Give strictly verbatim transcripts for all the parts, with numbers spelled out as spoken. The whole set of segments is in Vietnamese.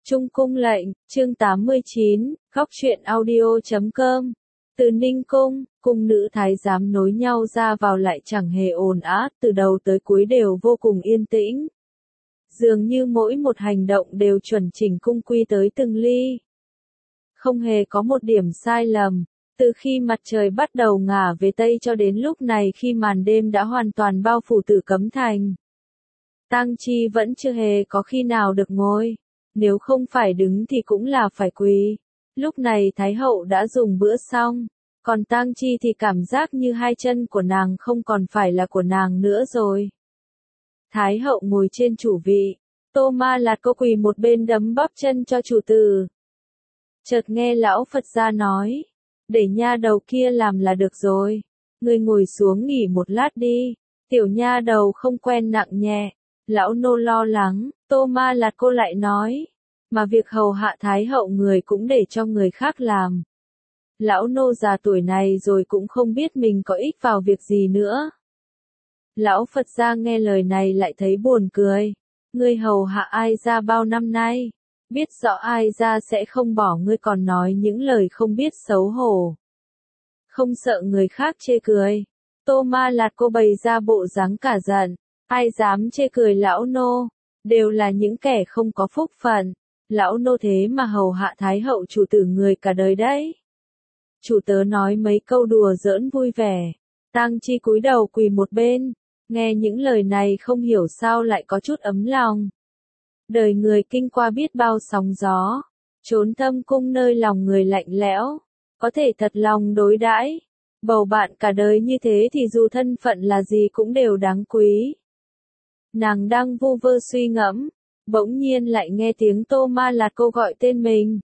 Trung cung lệnh, chương tám mươi chín, góc truyện audio chấm com. Từ Ninh cung, cung nữ thái giám nối nhau ra vào lại chẳng hề ồn ào, từ đầu tới cuối đều vô cùng yên tĩnh. Dường như mỗi một hành động đều chuẩn chỉnh cung quy tới từng ly. Không hề có một điểm sai lầm. Từ khi mặt trời bắt đầu ngả về Tây cho đến lúc này khi màn đêm đã hoàn toàn bao phủ Tử Cấm Thành. Tang Chi vẫn chưa hề có khi nào được ngồi. Nếu không phải đứng thì cũng là phải quỳ. Lúc này Thái hậu đã dùng bữa xong. Còn Tang Chi thì cảm giác như hai chân của nàng không còn phải là của nàng nữa rồi. Thái hậu ngồi trên chủ vị. Tô Ma Lạt cô quỳ một bên đấm bóp chân cho chủ tử. Chợt nghe lão Phật gia nói. Để nha đầu kia làm là được rồi. Ngươi ngồi xuống nghỉ một lát đi. Tiểu nha đầu không quen nặng nhẹ. Lão nô lo lắng, Tô Ma Lạt cô lại nói. Mà việc hầu hạ thái hậu người cũng để cho người khác làm. Lão nô già tuổi này rồi cũng không biết mình có ích vào việc gì nữa. Lão Phật gia nghe lời này lại thấy buồn cười. Ngươi hầu hạ ai ra bao năm nay. Biết rõ ai ra sẽ không bỏ ngươi còn nói những lời không biết xấu hổ. Không sợ người khác chê cười. Tô Ma Lạt cô bày ra bộ dáng cả giận. Ai dám chê cười lão nô, đều là những kẻ không có phúc phận. Lão nô thế mà hầu hạ thái hậu chủ tử người cả đời đấy. Chủ tớ nói mấy câu đùa giỡn vui vẻ. Tang Chi cúi đầu quỳ một bên, nghe những lời này không hiểu sao lại có chút ấm lòng. Đời người kinh qua biết bao sóng gió, trốn thâm cung nơi lòng người lạnh lẽo, có thể thật lòng đối đãi. Bầu bạn cả đời như thế thì dù thân phận là gì cũng đều đáng quý. Nàng đang vu vơ suy ngẫm, bỗng nhiên lại nghe tiếng Tô Ma Lạt cô gọi tên mình.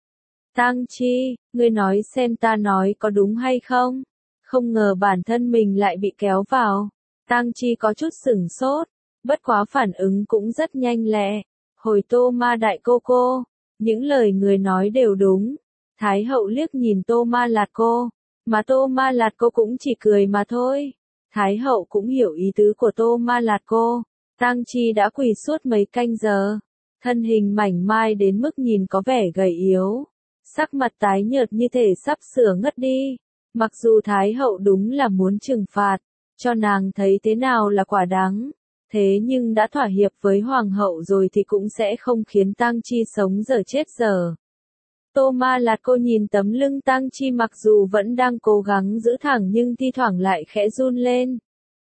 Tang Chi, ngươi nói xem ta nói có đúng hay không? Không ngờ bản thân mình lại bị kéo vào. Tang Chi có chút sửng sốt, bất quá phản ứng cũng rất nhanh lẹ. Hồi Tô Ma đại cô cô, những lời người nói đều đúng. Thái hậu liếc nhìn Tô Ma Lạt cô, mà Tô Ma Lạt cô cũng chỉ cười mà thôi. Thái hậu cũng hiểu ý tứ của Tô Ma Lạt cô. Tang Chi đã quỳ suốt mấy canh giờ, thân hình mảnh mai đến mức nhìn có vẻ gầy yếu, sắc mặt tái nhợt như thể sắp sửa ngất đi. Mặc dù Thái hậu đúng là muốn trừng phạt, cho nàng thấy thế nào là quả đáng, thế nhưng đã thỏa hiệp với hoàng hậu rồi thì cũng sẽ không khiến Tang Chi sống dở chết dở. Tô Ma Lạt cô nhìn tấm lưng Tang Chi mặc dù vẫn đang cố gắng giữ thẳng nhưng thi thoảng lại khẽ run lên.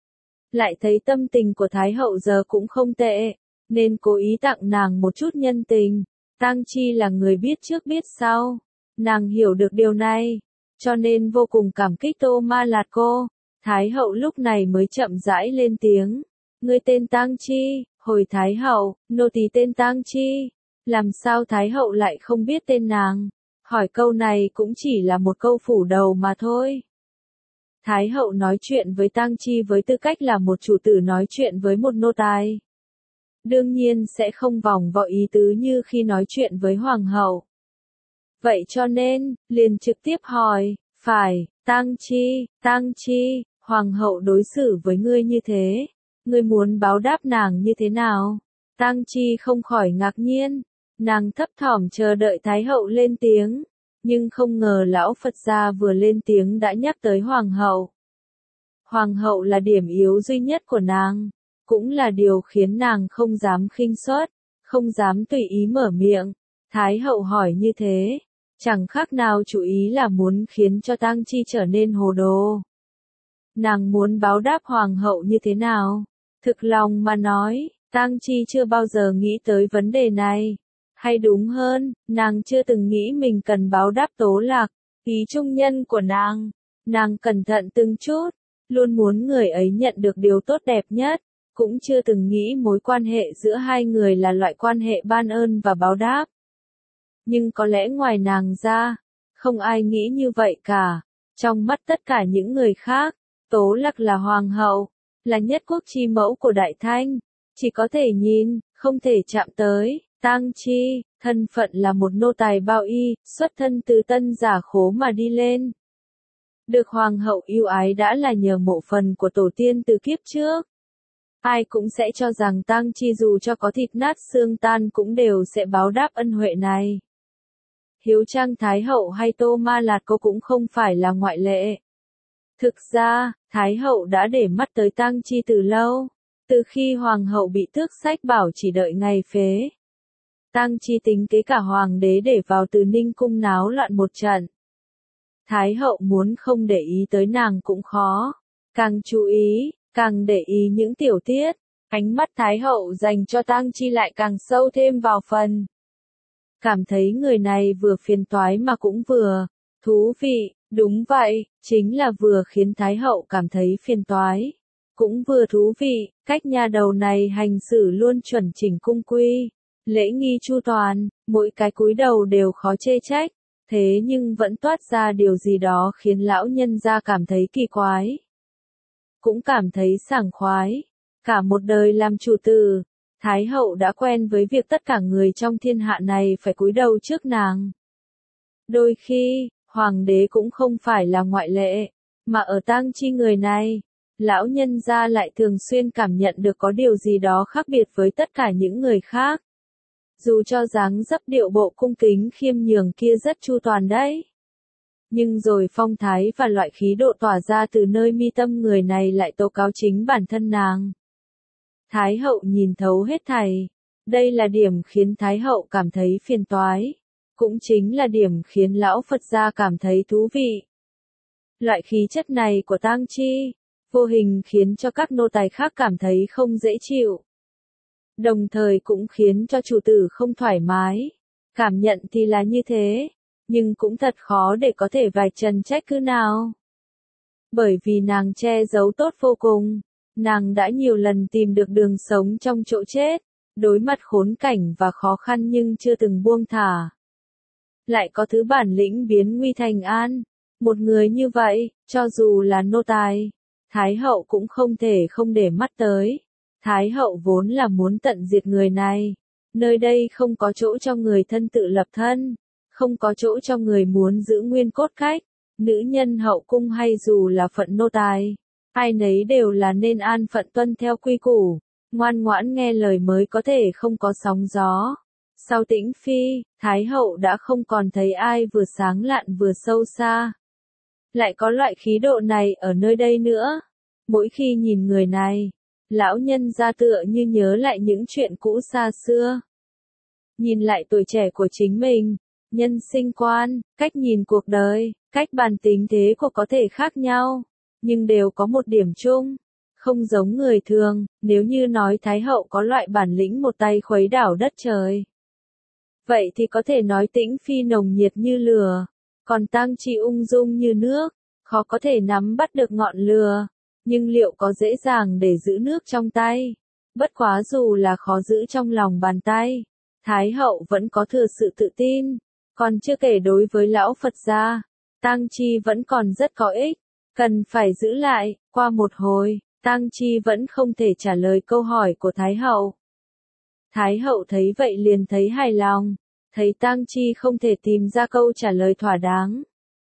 Lại thấy tâm tình của Thái hậu giờ cũng không tệ, nên cố ý tặng nàng một chút nhân tình. Tang Chi là người biết trước biết sau, nàng hiểu được điều này, cho nên vô cùng cảm kích Tô Ma Lạt cô. Thái hậu lúc này mới chậm rãi lên tiếng. Ngươi tên Tang Chi? Hồi Thái hậu, nô tỳ tên Tang Chi. Làm sao Thái hậu lại không biết tên nàng? Hỏi câu này cũng chỉ là một câu phủ đầu mà thôi. Thái hậu nói chuyện với Tang Chi với tư cách là một chủ tử nói chuyện với một nô tài. Đương nhiên sẽ không vòng vo ý tứ như khi nói chuyện với hoàng hậu. Vậy cho nên, liền trực tiếp hỏi, phải, Tang Chi, Tang Chi, hoàng hậu đối xử với ngươi như thế, ngươi muốn báo đáp nàng như thế nào? Tang Chi không khỏi ngạc nhiên, nàng thấp thỏm chờ đợi Thái hậu lên tiếng. Nhưng không ngờ lão Phật gia vừa lên tiếng đã nhắc tới hoàng hậu. Hoàng hậu là điểm yếu duy nhất của nàng, cũng là điều khiến nàng không dám khinh suất, không dám tùy ý mở miệng. Thái hậu hỏi như thế, chẳng khác nào chủ ý là muốn khiến cho Tang Chi trở nên hồ đồ. Nàng muốn báo đáp hoàng hậu như thế nào? Thực lòng mà nói, Tang Chi chưa bao giờ nghĩ tới vấn đề này. Hay đúng hơn, nàng chưa từng nghĩ mình cần báo đáp Tố Lạc, ý trung nhân của nàng. Nàng cẩn thận từng chút, luôn muốn người ấy nhận được điều tốt đẹp nhất, cũng chưa từng nghĩ mối quan hệ giữa hai người là loại quan hệ ban ơn và báo đáp. Nhưng có lẽ ngoài nàng ra, không ai nghĩ như vậy cả. Trong mắt tất cả những người khác, Tố Lạc là hoàng hậu, là nhất quốc chi mẫu của Đại Thanh, chỉ có thể nhìn, không thể chạm tới. Tang Chi, thân phận là một nô tài bao y, xuất thân từ tân giả khố mà đi lên. Được hoàng hậu yêu ái đã là nhờ mộ phần của tổ tiên từ kiếp trước. ai cũng sẽ cho rằng Tang Chi dù cho có thịt nát xương tan cũng đều sẽ báo đáp ân huệ này. Hiếu Trang Thái Hậu hay Tô Ma Lạt cô cũng không phải là ngoại lệ. Thực ra, Thái Hậu đã để mắt tới Tang Chi từ lâu, từ khi Hoàng hậu bị tước sách bảo chỉ đợi ngày phế. Tang Chi tính kế cả Hoàng đế để vào Từ Ninh cung náo loạn một trận. Thái Hậu muốn không để ý tới nàng cũng khó, càng chú ý, càng để ý những tiểu tiết, ánh mắt Thái Hậu dành cho Tang Chi lại càng sâu thêm vào phần. Cảm thấy người này vừa phiền toái mà cũng vừa thú vị, đúng vậy, chính là vừa khiến Thái Hậu cảm thấy phiền toái, cũng vừa thú vị, cách nhà đầu này hành xử luôn chuẩn chỉnh cung quy, lễ nghi chu toàn, mỗi cái cúi đầu đều khó chê trách, thế nhưng vẫn toát ra điều gì đó khiến lão nhân gia cảm thấy kỳ quái. Cũng cảm thấy sảng khoái, cả một đời làm chủ tử, Thái Hậu đã quen với việc tất cả người trong thiên hạ này phải cúi đầu trước nàng. Đôi khi, Hoàng đế cũng không phải là ngoại lệ, mà ở Tang Chi người này, lão nhân gia lại thường xuyên cảm nhận được có điều gì đó khác biệt với tất cả những người khác. Dù cho dáng dấp điệu bộ cung kính khiêm nhường kia rất chu toàn đấy. Nhưng rồi phong thái và loại khí độ tỏa ra từ nơi mi tâm người này lại tố cáo chính bản thân nàng. Thái Hậu nhìn thấu hết thảy. Đây là điểm khiến Thái Hậu cảm thấy phiền toái. Cũng chính là điểm khiến Lão Phật gia cảm thấy thú vị. Loại khí chất này của Tang Chi, vô hình khiến cho các nô tài khác cảm thấy không dễ chịu. Đồng thời cũng khiến cho chủ tử không thoải mái. Cảm nhận thì là như thế, nhưng cũng thật khó để có thể vạch trần trách cứ nào. Bởi vì nàng che giấu tốt vô cùng, nàng đã nhiều lần tìm được đường sống trong chỗ chết, đối mặt khốn cảnh và khó khăn nhưng chưa từng buông thả. Lại có thứ bản lĩnh biến nguy thành an, một người như vậy, cho dù là nô tài, Thái Hậu cũng không thể không để mắt tới. Thái Hậu vốn là muốn tận diệt người này, nơi đây không có chỗ cho người thân tự lập thân, không có chỗ cho người muốn giữ nguyên cốt cách, nữ nhân hậu cung hay dù là phận nô tài, ai nấy đều là nên an phận tuân theo quy củ, ngoan ngoãn nghe lời mới có thể không có sóng gió. Sau Tĩnh Phi, Thái Hậu đã không còn thấy ai vừa sáng lạn vừa sâu xa. Lại có loại khí độ này ở nơi đây nữa. Mỗi khi nhìn người này, lão nhân gia tựa như nhớ lại những chuyện cũ xa xưa. Nhìn lại tuổi trẻ của chính mình, nhân sinh quan, cách nhìn cuộc đời, cách bàn tính thế của có thể khác nhau, nhưng đều có một điểm chung, không giống người thường, nếu như nói Thái Hậu có loại bản lĩnh một tay khuấy đảo đất trời. Vậy thì có thể nói Tĩnh Phi nồng nhiệt như lửa, còn Tang Chi ung dung như nước, khó có thể nắm bắt được ngọn lửa, nhưng liệu có dễ dàng để giữ nước trong tay? Bất quá dù là khó giữ trong lòng bàn tay, Thái Hậu vẫn có thừa sự tự tin, còn chưa kể đối với lão Phật gia, Tang Chi vẫn còn rất có ích, cần phải giữ lại. Qua một hồi, Tang Chi vẫn không thể trả lời câu hỏi của Thái Hậu. Thái Hậu thấy vậy liền thấy hài lòng, thấy Tang Chi không thể tìm ra câu trả lời thỏa đáng.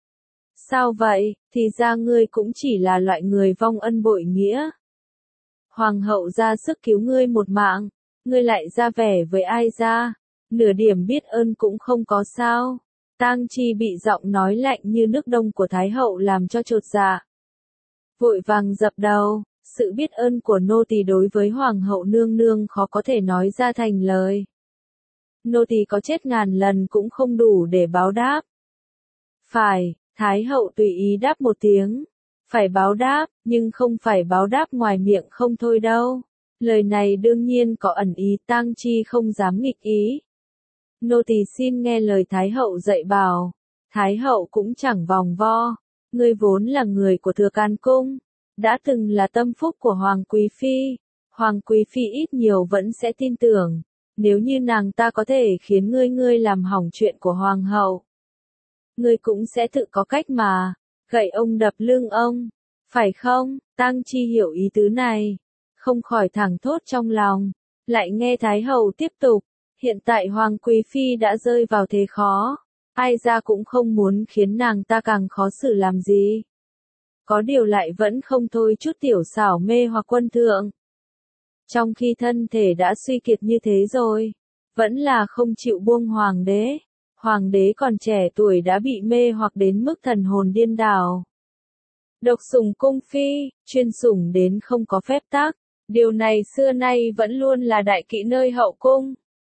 Sao vậy, thì ra ngươi cũng chỉ là loại người vong ân bội nghĩa. Hoàng hậu ra sức cứu ngươi một mạng, ngươi lại ra vẻ với ai ra, nửa điểm biết ơn cũng không có sao. Tang Chi bị giọng nói lạnh như nước đông của Thái Hậu làm cho chột dạ. Vội vàng dập đầu, sự biết ơn của nô tỳ đối với Hoàng hậu nương nương khó có thể nói ra thành lời. Nô tỳ có chết ngàn lần cũng không đủ để báo đáp. Phải, Thái Hậu tùy ý đáp một tiếng. Phải báo đáp, nhưng không phải báo đáp ngoài miệng không thôi đâu. Lời này đương nhiên có ẩn ý, Tang Chi không dám nghịch ý. Nô tỳ xin nghe lời Thái Hậu dạy bảo. Thái Hậu cũng chẳng vòng vo. Ngươi vốn là người của Thừa Can Cung, đã từng là tâm phúc của Hoàng Quý Phi. Hoàng Quý Phi ít nhiều vẫn sẽ tin tưởng, nếu như nàng ta có thể khiến ngươi ngươi làm hỏng chuyện của Hoàng hậu. Ngươi cũng sẽ tự có cách mà, gậy ông đập lưng ông, phải không? Tang Chi hiểu ý tứ này, không khỏi thẳng thốt trong lòng, lại nghe Thái Hậu tiếp tục, hiện tại Hoàng Quý Phi đã rơi vào thế khó, ai ra cũng không muốn khiến nàng ta càng khó xử làm gì. Có điều lại vẫn không thôi chút tiểu xảo mê hoặc quân thượng. Trong khi thân thể đã suy kiệt như thế rồi, vẫn là không chịu buông hoàng đế. Hoàng đế còn trẻ tuổi đã bị mê hoặc đến mức thần hồn điên đảo. Độc sủng cung phi, chuyên sủng đến không có phép tắc. Điều này xưa nay vẫn luôn là đại kỵ nơi hậu cung.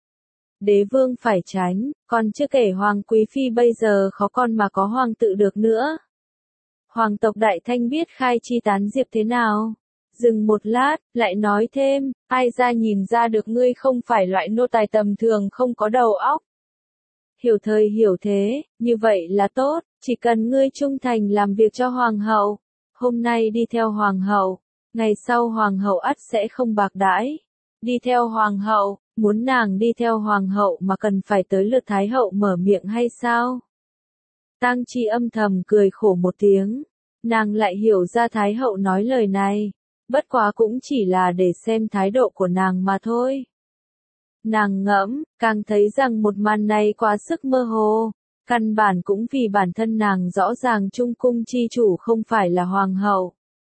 Đế vương phải tránh, còn chưa kể hoàng quý phi bây giờ khó con mà có hoàng tự được nữa. Hoàng tộc Đại Thanh biết khai chi tán diệp thế nào? Dừng một lát, lại nói thêm, ai ra nhìn ra được ngươi không phải loại nô tài tầm thường không có đầu óc. Hiểu thời hiểu thế, như vậy là tốt, chỉ cần ngươi trung thành làm việc cho hoàng hậu. Hôm nay đi theo hoàng hậu, ngày sau hoàng hậu ắt sẽ không bạc đãi. Đi theo hoàng hậu, muốn nàng đi theo hoàng hậu mà cần phải tới lượt thái hậu mở miệng hay sao? Tang Chi âm thầm cười khổ một tiếng, nàng lại hiểu ra thái hậu nói lời này, bất quá cũng chỉ là để xem thái độ của nàng mà thôi. Nàng ngẫm, càng thấy rằng một màn này quá sức mơ hồ, căn bản cũng vì bản thân nàng rõ ràng trung cung chi chủ không phải là hoàng hậu,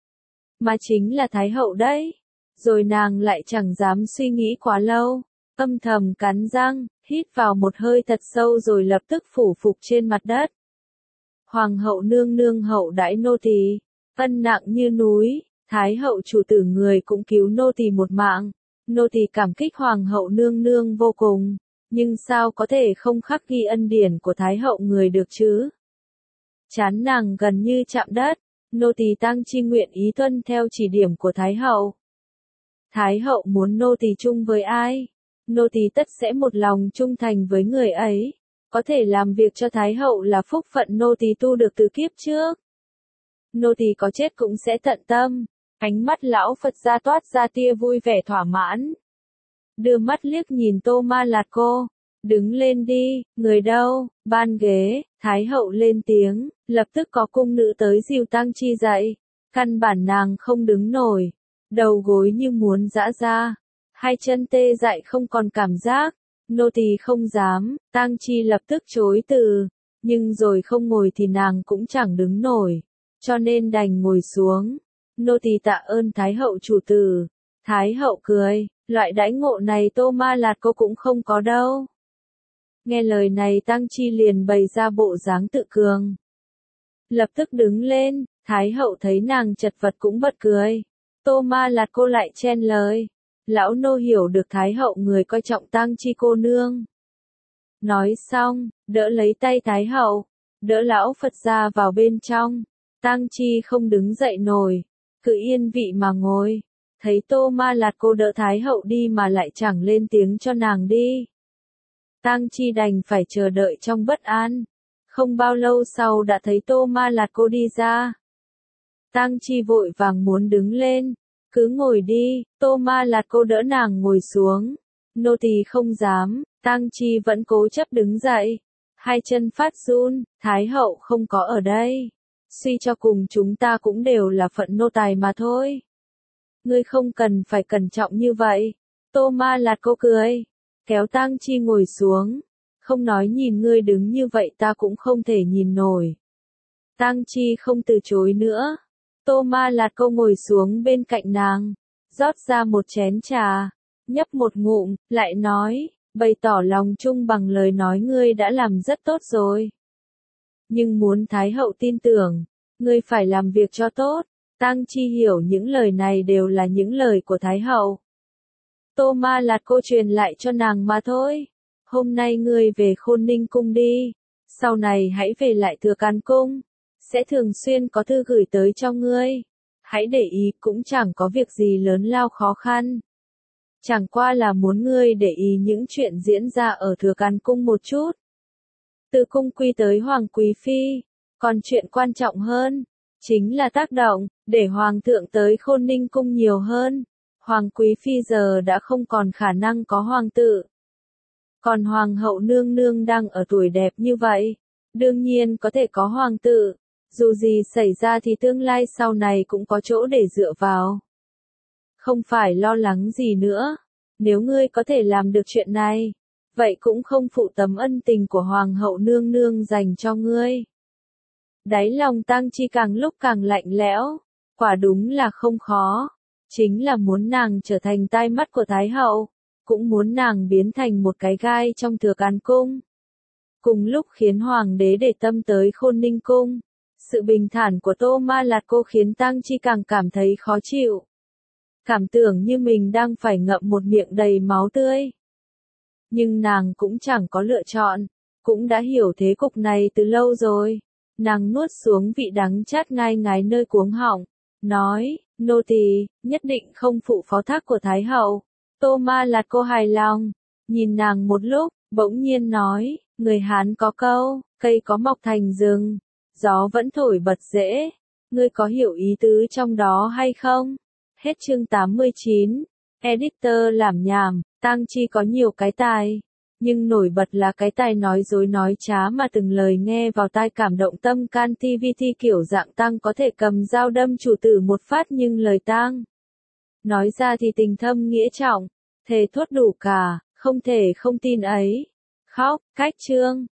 mà chính là thái hậu đấy. Rồi nàng lại chẳng dám suy nghĩ quá lâu, âm thầm cắn răng, hít vào một hơi thật sâu rồi lập tức phủ phục trên mặt đất. Hoàng hậu nương nương hậu đãi nô tỳ, ân nặng như núi, thái hậu chủ tử người cũng cứu nô tỳ một mạng, nô tỳ cảm kích hoàng hậu nương nương vô cùng, nhưng sao có thể không khắc ghi ân điển của thái hậu người được chứ? Chán nàng gần như chạm đất, nô tỳ Tang Chi nguyện ý tuân theo chỉ điểm của thái hậu. Thái hậu muốn nô tỳ chung với ai, nô tỳ tất sẽ một lòng trung thành với người ấy. Có thể làm việc cho thái hậu là phúc phận nô tỳ tu được từ kiếp trước. Nô tỳ có chết cũng sẽ tận tâm. Ánh mắt lão Phật gia toát ra tia vui vẻ thỏa mãn. Đưa mắt liếc nhìn Tô Ma Lạt cô. Đứng lên đi, người đâu? Ban ghế, thái hậu lên tiếng, lập tức có cung nữ tới dìu Tang Chi dậy. Căn bản nàng không đứng nổi, đầu gối như muốn giã ra, hai chân tê dại không còn cảm giác. Nô tỳ không dám, Tang Chi lập tức chối từ, nhưng rồi không ngồi thì nàng cũng chẳng đứng nổi, cho nên đành ngồi xuống. Nô tỳ tạ ơn thái hậu chủ tử. Thái hậu cười, loại đãi ngộ này Tô Ma Lạt cô cũng không có đâu. Nghe lời này Tang Chi liền bày ra bộ dáng tự cường. Lập tức đứng lên, thái hậu thấy nàng chật vật cũng bật cười. Tô Ma Lạt cô lại chen lời. Lão nô hiểu được thái hậu người coi trọng Tang Chi cô nương. Nói xong, đỡ lấy tay thái hậu, đỡ lão Phật gia vào bên trong. Tang Chi không đứng dậy nổi, cứ yên vị mà ngồi. Thấy Tô Ma Lạt cô đỡ thái hậu đi mà lại chẳng lên tiếng cho nàng đi. Tang Chi đành phải chờ đợi trong bất an. Không bao lâu sau đã thấy Tô Ma Lạt cô đi ra. Tang Chi vội vàng muốn đứng lên. Cứ ngồi đi, Tô Ma Lạt cô đỡ nàng ngồi xuống. Nô tỳ không dám, Tang Chi vẫn cố chấp đứng dậy. Hai chân phát run, thái hậu không có ở đây. Suy cho cùng chúng ta cũng đều là phận nô tài mà thôi. Ngươi không cần phải cẩn trọng như vậy. Tô Ma Lạt cô cười, kéo Tang Chi ngồi xuống. Không nói nhìn ngươi đứng như vậy ta cũng không thể nhìn nổi. Tang Chi không từ chối nữa. Tô Ma Lạt cô ngồi xuống bên cạnh nàng, rót ra một chén trà, nhấp một ngụm, lại nói, bày tỏ lòng chung bằng lời nói ngươi đã làm rất tốt rồi. Nhưng muốn thái hậu tin tưởng, ngươi phải làm việc cho tốt. Tang Chi hiểu những lời này đều là những lời của thái hậu. Tô Ma Lạt cô truyền lại cho nàng mà thôi. Hôm nay ngươi về Khôn Ninh cung đi, sau này hãy về lại Thừa Can cung. Sẽ thường xuyên có thư gửi tới cho ngươi. Hãy để ý, cũng chẳng có việc gì lớn lao khó khăn. Chẳng qua là muốn ngươi để ý những chuyện diễn ra ở Thừa Can cung một chút. Từ cung quy tới Hoàng Quý Phi. Còn chuyện quan trọng hơn, chính là tác động, để Hoàng thượng tới Khôn Ninh cung nhiều hơn. Hoàng Quý Phi giờ đã không còn khả năng có hoàng tự. Còn Hoàng hậu nương nương đang ở tuổi đẹp như vậy, đương nhiên có thể có hoàng tự. Dù gì xảy ra thì tương lai sau này cũng có chỗ để dựa vào. Không phải lo lắng gì nữa. Nếu ngươi có thể làm được chuyện này, vậy cũng không phụ tấm ân tình của Hoàng hậu nương nương dành cho ngươi. Đáy lòng Tang Chi càng lúc càng lạnh lẽo. Quả đúng là không khó. chính là muốn nàng trở thành tai mắt của Thái hậu, cũng muốn nàng biến thành một cái gai trong Thừa Can cung. Cùng lúc khiến hoàng đế để tâm tới Khôn Ninh cung, sự bình thản của Tô Ma Lạt Cô khiến Tang Chi càng cảm thấy khó chịu. Cảm tưởng như mình đang phải ngậm một miệng đầy máu tươi. Nhưng nàng cũng chẳng có lựa chọn, cũng đã hiểu thế cục này từ lâu rồi. Nàng nuốt xuống vị đắng chát ngai ngái nơi cuống họng, nói, nô tỳ nhất định không phụ phó thác của Thái hậu. Tô Ma Lạt Cô hài lòng, nhìn nàng một lúc, bỗng nhiên nói, người Hán có câu, cây có mọc thành rừng, gió vẫn thổi bật rễ. Ngươi có hiểu ý tứ trong đó hay không? Hết chương tám mươi chín. Editor làm nhảm, Tang Chi có nhiều cái tài, nhưng nổi bật là cái tài nói dối nói trá mà từng lời nghe vào tai cảm động tâm can. ti vi ti kiểu dạng Tang có thể cầm dao đâm chủ tử một phát, nhưng lời Tang nói ra thì tình thâm nghĩa trọng, thề thốt đủ cả, không thể không tin ấy. Khóc, cách chương.